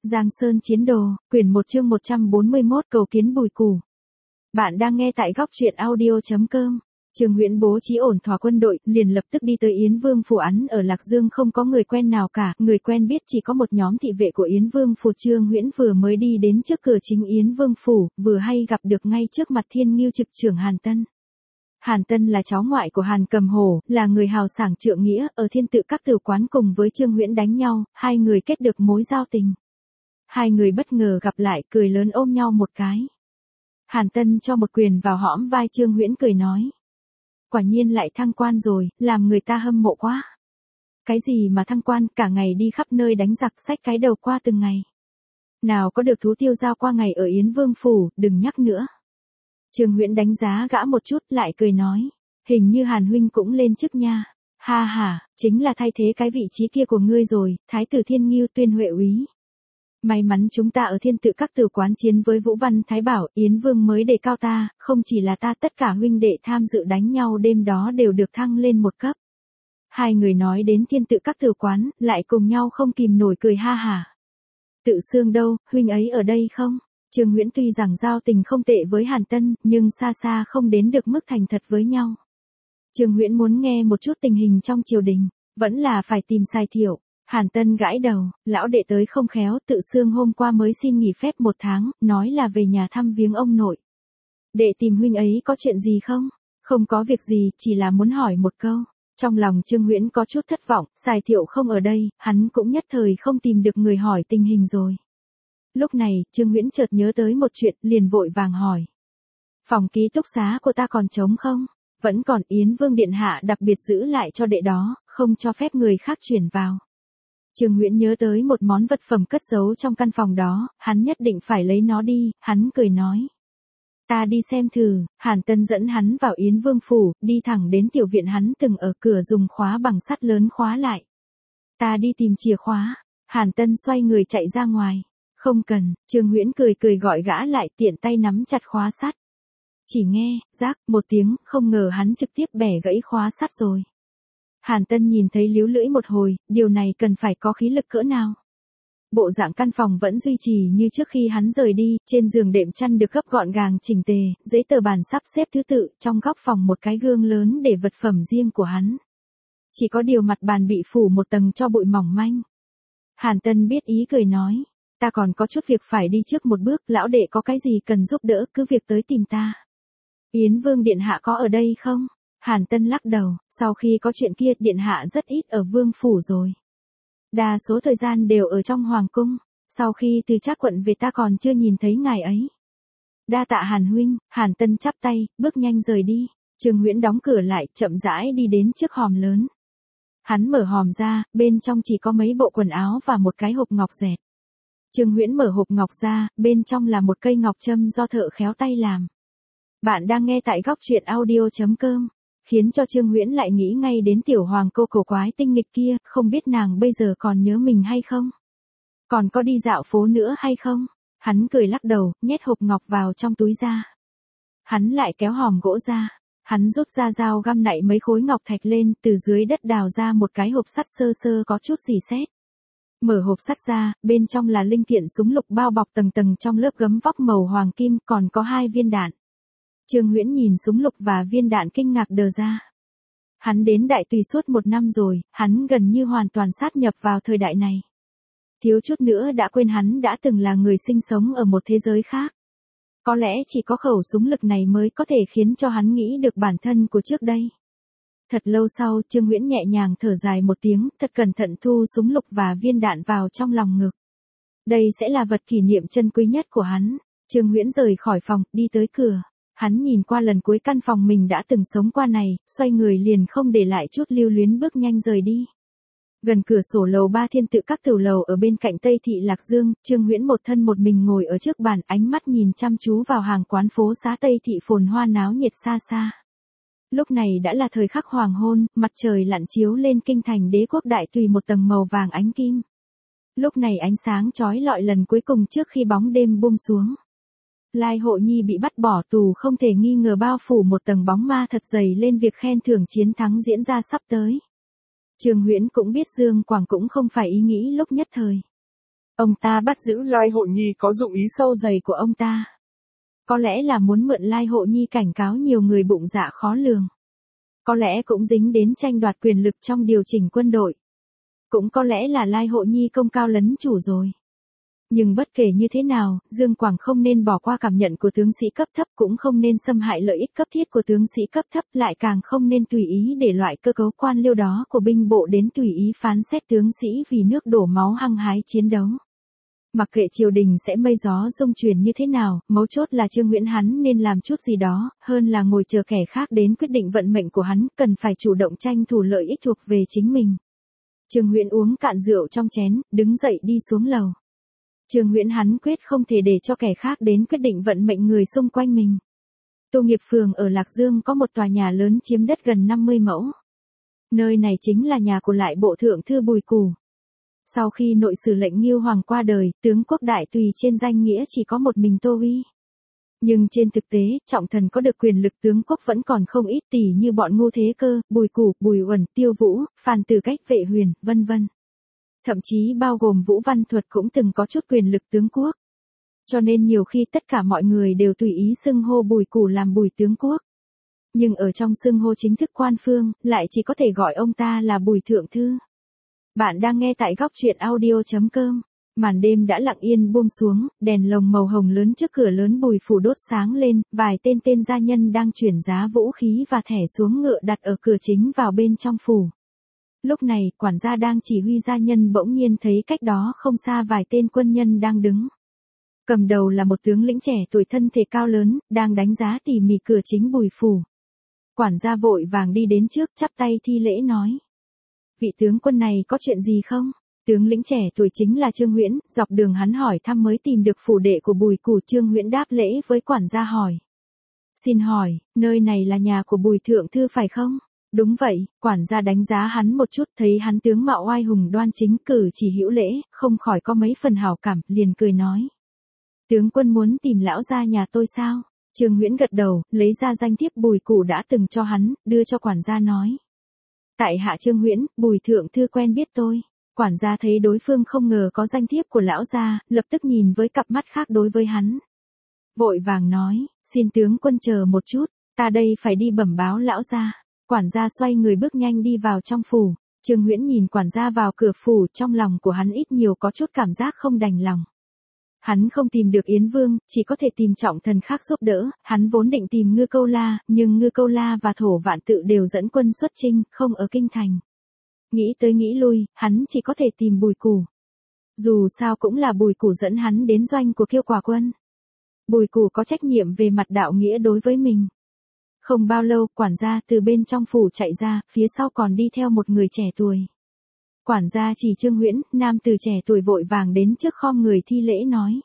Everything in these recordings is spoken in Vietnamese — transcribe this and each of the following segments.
Giang Sơn Chiến Đồ, quyển 1 chương 141 cầu kiến Bùi Củ. Bạn đang nghe tại góc truyện audio.com. Trương Huyễn bố trí ổn thỏa quân đội, liền lập tức đi tới Yến Vương phủ. Án ở Lạc Dương không có người quen nào cả, người quen biết chỉ có một nhóm thị vệ của Yến Vương phủ. Trương Huyễn vừa mới đi đến trước cửa chính Yến Vương phủ, vừa hay gặp được ngay trước mặt Thiên Ngưu trực trưởng Hàn Tân. Hàn Tân là cháu ngoại của Hàn Cầm Hổ, là người hào sảng trượng nghĩa, ở Thiên Tự Các tử quán cùng với Trương Huyễn đánh nhau, hai người kết được mối giao tình. Hai người bất ngờ gặp lại, cười lớn ôm nhau một cái. Hàn Tân cho một quyền vào hõm vai Trương Huyễn, cười nói: quả nhiên lại thăng quan rồi, làm người ta hâm mộ quá. Cái gì mà thăng quan, cả ngày đi khắp nơi đánh giặc, xách cái đầu qua từng ngày. Nào có được thú tiêu giao qua ngày ở Yến Vương phủ, đừng nhắc nữa. Trương Huyễn đánh giá gã một chút, lại cười nói: hình như Hàn huynh cũng lên chức nha. Ha ha, chính là thay thế cái vị trí kia của ngươi rồi, Thái tử Thiên Ngưu Tuyên Huệ úy. May mắn chúng ta ở Thiên Tự Các tử quán chiến với Vũ Văn Thái Bảo, Yến Vương mới đề cao ta, không chỉ là ta, tất cả huynh đệ tham dự đánh nhau đêm đó đều được thăng lên một cấp. Hai người nói đến Thiên Tự Các tử quán, lại cùng nhau không kìm nổi cười ha hả. Tự Xương đâu, huynh ấy ở đây không? Trương Huyễn tuy rằng giao tình không tệ với Hàn Tân, nhưng xa xa không đến được mức thành thật với nhau. Trương Huyễn muốn nghe một chút tình hình trong triều đình, vẫn là phải tìm Sai Thiệu. Hàn Tân gãi đầu: lão đệ tới không khéo, Tự Xương hôm qua mới xin nghỉ phép 1 tháng, nói là về nhà thăm viếng ông nội. Đệ tìm huynh ấy có chuyện gì không? Không có việc gì, chỉ là muốn hỏi một câu. Trong lòng Trương Huyễn có chút thất vọng, Sai Thiệu không ở đây, hắn cũng nhất thời không tìm được người hỏi tình hình rồi. Lúc này, Trương Huyễn chợt nhớ tới một chuyện, liền vội vàng hỏi: phòng ký túc xá của ta còn trống không? Vẫn còn, Yến Vương điện hạ đặc biệt giữ lại cho đệ đó, không cho phép người khác chuyển vào. Trương Huyễn nhớ tới một món vật phẩm cất giấu trong căn phòng đó, hắn nhất định phải lấy nó đi, hắn cười nói: ta đi xem thử. Hàn Tân dẫn hắn vào Yến Vương phủ, đi thẳng đến tiểu viện hắn từng ở, cửa dùng khóa bằng sắt lớn khóa lại. Ta đi tìm chìa khóa. Hàn Tân xoay người chạy ra ngoài. Không cần. Trương Huyễn cười cười gọi gã lại, tiện tay nắm chặt khóa sắt. Chỉ nghe, rác, một tiếng, không ngờ hắn trực tiếp bẻ gãy khóa sắt rồi. Hàn Tân nhìn thấy líu lưỡi một hồi, điều này cần phải có khí lực cỡ nào. Bộ dạng căn phòng vẫn duy trì như trước khi hắn rời đi, trên giường đệm chăn được gấp gọn gàng chỉnh tề, giấy tờ bàn sắp xếp thứ tự, trong góc phòng một cái gương lớn để vật phẩm riêng của hắn. Chỉ có điều mặt bàn bị phủ một tầng tro bụi mỏng manh. Hàn Tân biết ý, cười nói: ta còn có chút việc phải đi trước một bước, lão đệ có cái gì cần giúp đỡ cứ việc tới tìm ta. Yến Vương điện hạ có ở đây không? Hàn Tân lắc đầu: sau khi có chuyện kia, điện hạ rất ít ở Vương phủ rồi. Đa số thời gian đều ở trong hoàng cung, sau khi từ Trác quận về ta còn chưa nhìn thấy ngài ấy. Đa tạ Hàn huynh. Hàn Tân chắp tay, bước nhanh rời đi. Trương Huyễn đóng cửa lại, chậm rãi đi đến trước hòm lớn. Hắn mở hòm ra, bên trong chỉ có mấy bộ quần áo và một cái hộp ngọc dẹt. Trương Huyễn mở hộp ngọc ra, bên trong là một cây ngọc châm do thợ khéo tay làm. Bạn đang nghe tại góc truyện audio.com. Khiến cho Trương Huyễn lại nghĩ ngay đến tiểu hoàng cô cổ quái tinh nghịch kia, không biết nàng bây giờ còn nhớ mình hay không? Còn có đi dạo phố nữa hay không? Hắn cười lắc đầu, nhét hộp ngọc vào trong túi ra. Hắn lại kéo hòm gỗ ra. Hắn rút ra dao găm nạy mấy khối ngọc thạch lên, từ dưới đất đào ra một cái hộp sắt sơ sơ có chút rỉ sét. Mở hộp sắt ra, bên trong là linh kiện súng lục bao bọc tầng tầng trong lớp gấm vóc màu hoàng kim, còn có 2 viên đạn. Trương Huyễn nhìn súng lục và viên đạn kinh ngạc đờ ra. Hắn đến Đại Tùy suốt 1 năm rồi, hắn gần như hoàn toàn sát nhập vào thời đại này. Thiếu chút nữa đã quên hắn đã từng là người sinh sống ở một thế giới khác. Có lẽ chỉ có khẩu súng lực này mới có thể khiến cho hắn nghĩ được bản thân của trước đây. Thật lâu sau, Trương Huyễn nhẹ nhàng thở dài một tiếng, thật cẩn thận thu súng lục và viên đạn vào trong lòng ngực. Đây sẽ là vật kỷ niệm chân quý nhất của hắn. Trương Huyễn rời khỏi phòng, đi tới cửa. Hắn nhìn qua lần cuối căn phòng mình đã từng sống qua này, xoay người liền không để lại chút lưu luyến, bước nhanh rời đi. Gần cửa sổ lầu 3 Thiên Tự Các tiểu lầu ở bên cạnh Tây thị Lạc Dương, Trương Huyễn một thân một mình ngồi ở trước bàn, ánh mắt nhìn chăm chú vào hàng quán phố xá Tây thị phồn hoa náo nhiệt xa xa. Lúc này đã là thời khắc hoàng hôn, mặt trời lặn chiếu lên kinh thành Đế quốc Đại Tùy một tầng màu vàng ánh kim. Lúc này ánh sáng chói lọi lần cuối cùng trước khi bóng đêm buông xuống. Lai Hộ Nhi bị bắt bỏ tù không thể nghi ngờ bao phủ một tầng bóng ma thật dày lên việc khen thưởng chiến thắng diễn ra sắp tới. Trương Huyễn cũng biết Dương Quảng cũng không phải ý nghĩ lúc nhất thời. Ông ta bắt giữ Lai Hộ Nhi có dụng ý sâu dày của ông ta. Có lẽ là muốn mượn Lai Hộ Nhi cảnh cáo nhiều người bụng dạ khó lường. Có lẽ cũng dính đến tranh đoạt quyền lực trong điều chỉnh quân đội. Cũng có lẽ là Lai Hộ Nhi công cao lấn chủ rồi. Nhưng bất kể như thế nào, Dương Quảng không nên bỏ qua cảm nhận của tướng sĩ cấp thấp, cũng không nên xâm hại lợi ích cấp thiết của tướng sĩ cấp thấp, lại càng không nên tùy ý để loại cơ cấu quan liêu đó của binh bộ đến tùy ý phán xét tướng sĩ vì nước đổ máu hăng hái chiến đấu. Mặc kệ triều đình sẽ mây gió rung chuyển như thế nào, mấu chốt là Trương Huyễn hắn nên làm chút gì đó, hơn là ngồi chờ kẻ khác đến quyết định vận mệnh của hắn, cần phải chủ động tranh thủ lợi ích thuộc về chính mình. Trương Huyễn uống cạn rượu trong chén, đứng dậy đi xuống lầu. Trương Huyễn hắn quyết không thể để cho kẻ khác đến quyết định vận mệnh người xung quanh mình. Tu Nghiệp Phường ở Lạc Dương có một tòa nhà lớn chiếm đất gần 50 mẫu. Nơi này chính là nhà của lại bộ thượng thư Bùi Cù. Sau khi nội sử lệnh Ngưu Hoàng qua đời, tướng quốc đại tùy trên danh nghĩa chỉ có một mình Tô Uy. Nhưng trên thực tế, trọng thần có được quyền lực tướng quốc vẫn còn không ít, tỷ như bọn Ngô Thế Cơ, Bùi Cù, Bùi Uẩn, Tiêu Vũ, Phan Tử Cách, Vệ Huyền, vân vân. Thậm chí bao gồm Vũ Văn Thuật cũng từng có chút quyền lực tướng quốc. Cho nên nhiều khi tất cả mọi người đều tùy ý xưng hô Bùi Cù làm Bùi tướng quốc. Nhưng ở trong xưng hô chính thức quan phương, lại chỉ có thể gọi ông ta là Bùi thượng thư. Bạn đang nghe tại góc truyện audio.com. Màn đêm đã lặng yên buông xuống, đèn lồng màu hồng lớn trước cửa lớn Bùi phủ đốt sáng lên, vài tên gia nhân đang chuyển giá vũ khí và thẻ xuống ngựa đặt ở cửa chính vào bên trong phủ. Lúc này, quản gia đang chỉ huy gia nhân bỗng nhiên thấy cách đó không xa vài tên quân nhân đang đứng. Cầm đầu là một tướng lĩnh trẻ tuổi thân thể cao lớn, đang đánh giá tỉ mỉ cửa chính Bùi phủ. Quản gia vội vàng đi đến trước chắp tay thi lễ nói. Vị tướng quân này có chuyện gì không? Tướng lĩnh trẻ tuổi chính là Trương Huyễn, dọc đường hắn hỏi thăm mới tìm được phủ đệ của Bùi Cù. Trương Huyễn đáp lễ với quản gia hỏi. Xin hỏi, nơi này là nhà của Bùi thượng thư phải không? Đúng vậy, quản gia đánh giá hắn một chút, thấy hắn tướng mạo oai hùng đoan chính, cử chỉ hữu lễ, không khỏi có mấy phần hảo cảm, liền cười nói. Tướng quân muốn tìm lão gia nhà tôi sao? Trương Huyễn gật đầu, lấy ra danh thiếp Bùi Cù đã từng cho hắn, đưa cho quản gia nói. Tại hạ Trương Huyễn, Bùi thượng thư quen biết tôi. Quản gia thấy đối phương không ngờ có danh thiếp của lão gia, lập tức nhìn với cặp mắt khác đối với hắn. Vội vàng nói, xin tướng quân chờ một chút, ta đây phải đi bẩm báo lão gia. Quản gia xoay người bước nhanh đi vào trong phủ. Trương Huyễn nhìn quản gia vào cửa phủ, trong lòng của hắn ít nhiều có chút cảm giác không đành lòng. Hắn không tìm được Yến Vương, chỉ có thể tìm trọng thần khác giúp đỡ, hắn vốn định tìm Ngư Câu La, nhưng Ngư Câu La và Thổ Vạn Tự đều dẫn quân xuất chinh, không ở kinh thành. Nghĩ tới nghĩ lui, hắn chỉ có thể tìm Bùi Cù. Dù sao cũng là Bùi Cù dẫn hắn đến doanh của Kiêu Quả quân. Bùi Cù có trách nhiệm về mặt đạo nghĩa đối với mình. Không bao lâu, quản gia từ bên trong phủ chạy ra, phía sau còn đi theo một người trẻ tuổi. Quản gia chỉ Trương Huyễn, nam tử trẻ tuổi vội vàng đến trước khom người thi lễ nói.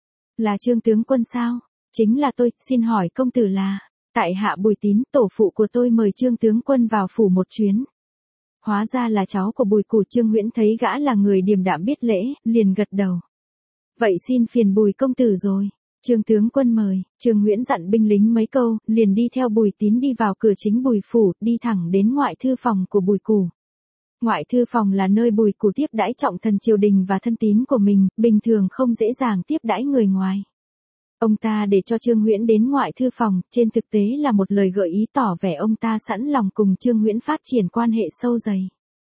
Là Trương tướng quân sao? Chính là tôi, xin hỏi công tử là. Tại hạ Bùi Tín, tổ phụ của tôi mời Trương tướng quân vào phủ một chuyến. Hóa ra là cháu của Bùi Cù. Trương Huyễn thấy gã là người điềm đạm biết lễ, liền gật đầu. Vậy xin phiền Bùi công tử rồi. Trương tướng quân mời. Trương Huyễn dặn binh lính mấy câu, liền đi theo Bùi Tín đi vào cửa chính Bùi phủ, đi thẳng đến ngoại thư phòng của Bùi Cù. Ngoại thư phòng là nơi Bùi Cù tiếp đãi trọng thần triều đình và thân tín của mình, bình thường không dễ dàng tiếp đãi người ngoài. Ông ta để cho Trương Huyễn đến ngoại thư phòng, trên thực tế là một lời gợi ý tỏ vẻ ông ta sẵn lòng cùng Trương Huyễn phát triển quan hệ sâu dày.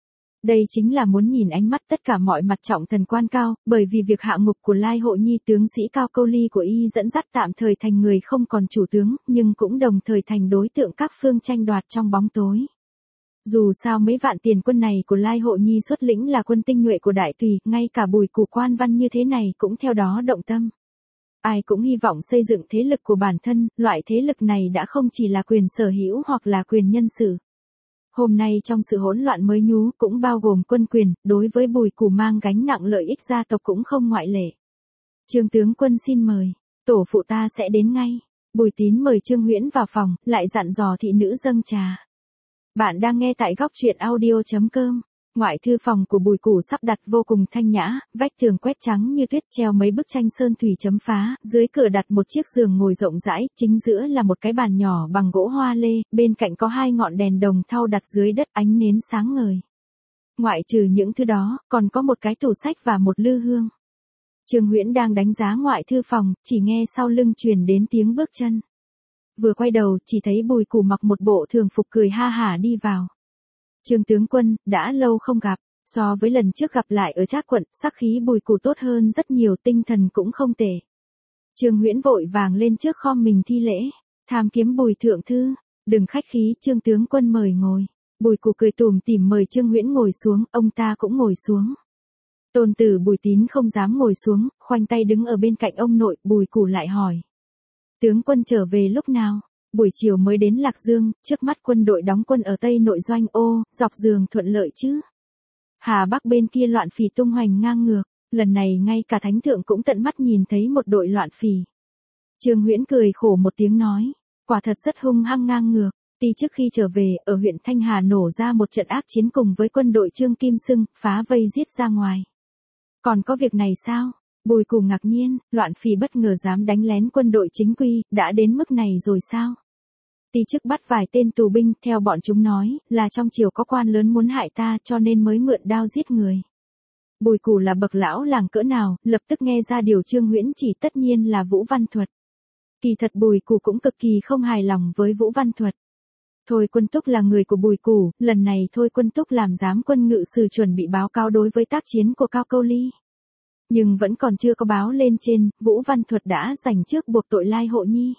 Đây chính là muốn nhìn ánh mắt tất cả mọi mặt trọng thần quan cao, bởi vì việc hạ ngục của Lai Hộ Nhi tướng sĩ Cao Câu Ly của y dẫn dắt tạm thời thành người không còn chủ tướng, nhưng cũng đồng thời thành đối tượng các phương tranh đoạt trong bóng tối. Dù sao mấy vạn tiền quân này của Lai Hộ Nhi xuất lĩnh là quân tinh nhuệ của đại tùy, ngay cả Bùi Cù quan văn như thế này cũng theo đó động tâm. Ai cũng hy vọng xây dựng thế lực của bản thân, loại thế lực này đã không chỉ là quyền sở hữu hoặc là quyền nhân sự. Hôm nay trong sự hỗn loạn mới nhú cũng bao gồm quân quyền, đối với Bùi Cù mang gánh nặng lợi ích gia tộc cũng không ngoại lệ. Trương tướng quân xin mời, tổ phụ ta sẽ đến ngay. Bùi Tín mời Trương Huyễn vào phòng, lại dặn dò thị nữ dâng trà. Bạn đang nghe tại góc truyện audio.com. Ngoại thư phòng của Bùi Cù sắp đặt vô cùng thanh nhã, vách tường quét trắng như tuyết, treo mấy bức tranh sơn thủy chấm phá, dưới cửa đặt một chiếc giường ngồi rộng rãi, chính giữa là một cái bàn nhỏ bằng gỗ hoa lê, bên cạnh có hai ngọn đèn đồng thau đặt dưới đất, ánh nến sáng ngời. Ngoại trừ những thứ đó, còn có một cái tủ sách và một lư hương. Trương Huyễn đang đánh giá ngoại thư phòng, chỉ nghe sau lưng truyền đến tiếng bước chân. Vừa quay đầu, chỉ thấy Bùi Củ mặc một bộ thường phục cười ha hả đi vào. Trương tướng quân, đã lâu không gặp, so với lần trước gặp lại ở Trác quận, sắc khí Bùi Củ tốt hơn rất nhiều, tinh thần cũng không tệ. Trương Huyễn vội vàng lên trước khom mình thi lễ, tham kiếm Bùi thượng thư, đừng khách khí, Trương tướng quân mời ngồi. Bùi Củ cười tủm tỉm mời Trương Huyễn ngồi xuống, ông ta cũng ngồi xuống. Tôn tử Bùi Tín không dám ngồi xuống, khoanh tay đứng ở bên cạnh ông nội, Bùi Củ lại hỏi. Tướng quân trở về lúc nào? Buổi chiều mới đến Lạc Dương, trước mắt quân đội đóng quân ở Tây Nội Doanh, dọc giường thuận lợi chứ. Hà Bắc bên kia loạn phỉ tung hoành ngang ngược, lần này ngay cả thánh thượng cũng tận mắt nhìn thấy một đội loạn phỉ. Trương Huyễn cười khổ một tiếng nói, quả thật rất hung hăng ngang ngược. Ti trước khi trở về, ở huyện Thanh Hà nổ ra một trận ác chiến cùng với quân đội Trương Kim Xưng, phá vây giết ra ngoài. Còn có việc này sao? Bùi Củ ngạc nhiên, loạn phỉ bất ngờ dám đánh lén quân đội chính quy, đã đến mức này rồi sao? Ti chức bắt vài tên tù binh, theo bọn chúng nói, là trong triều có quan lớn muốn hại ta cho nên mới mượn đao giết người. Bùi Củ là bậc lão làng cỡ nào, lập tức nghe ra điều Trương Huyễn chỉ tất nhiên là Vũ Văn Thuật. Kỳ thật Bùi Củ cũng cực kỳ không hài lòng với Vũ Văn Thuật. Thôi Quân Túc là người của Bùi Củ, lần này Thôi Quân Túc làm giám quân ngự sử chuẩn bị báo cáo đối với tác chiến của Cao Câu Ly. Nhưng vẫn còn chưa có báo lên trên, Vũ Văn Thuật đã giành trước buộc tội Lai Hộ Nhi.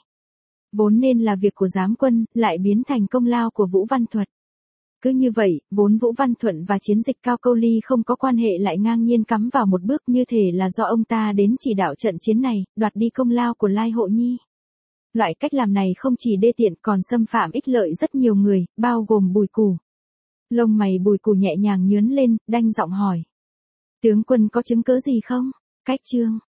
Vốn nên là việc của giám quân, lại biến thành công lao của Vũ Văn Thuật. Cứ như vậy, vốn Vũ Văn Thuận và chiến dịch Cao Câu Ly không có quan hệ lại ngang nhiên cắm vào một bước, như thể là do ông ta đến chỉ đạo trận chiến này, đoạt đi công lao của Lai Hộ Nhi. Loại cách làm này không chỉ đê tiện còn xâm phạm ích lợi rất nhiều người, bao gồm Bùi Củ. Lông mày Bùi Củ nhẹ nhàng nhướn lên, đanh giọng hỏi. Tướng quân có chứng cớ gì không? Cách chương.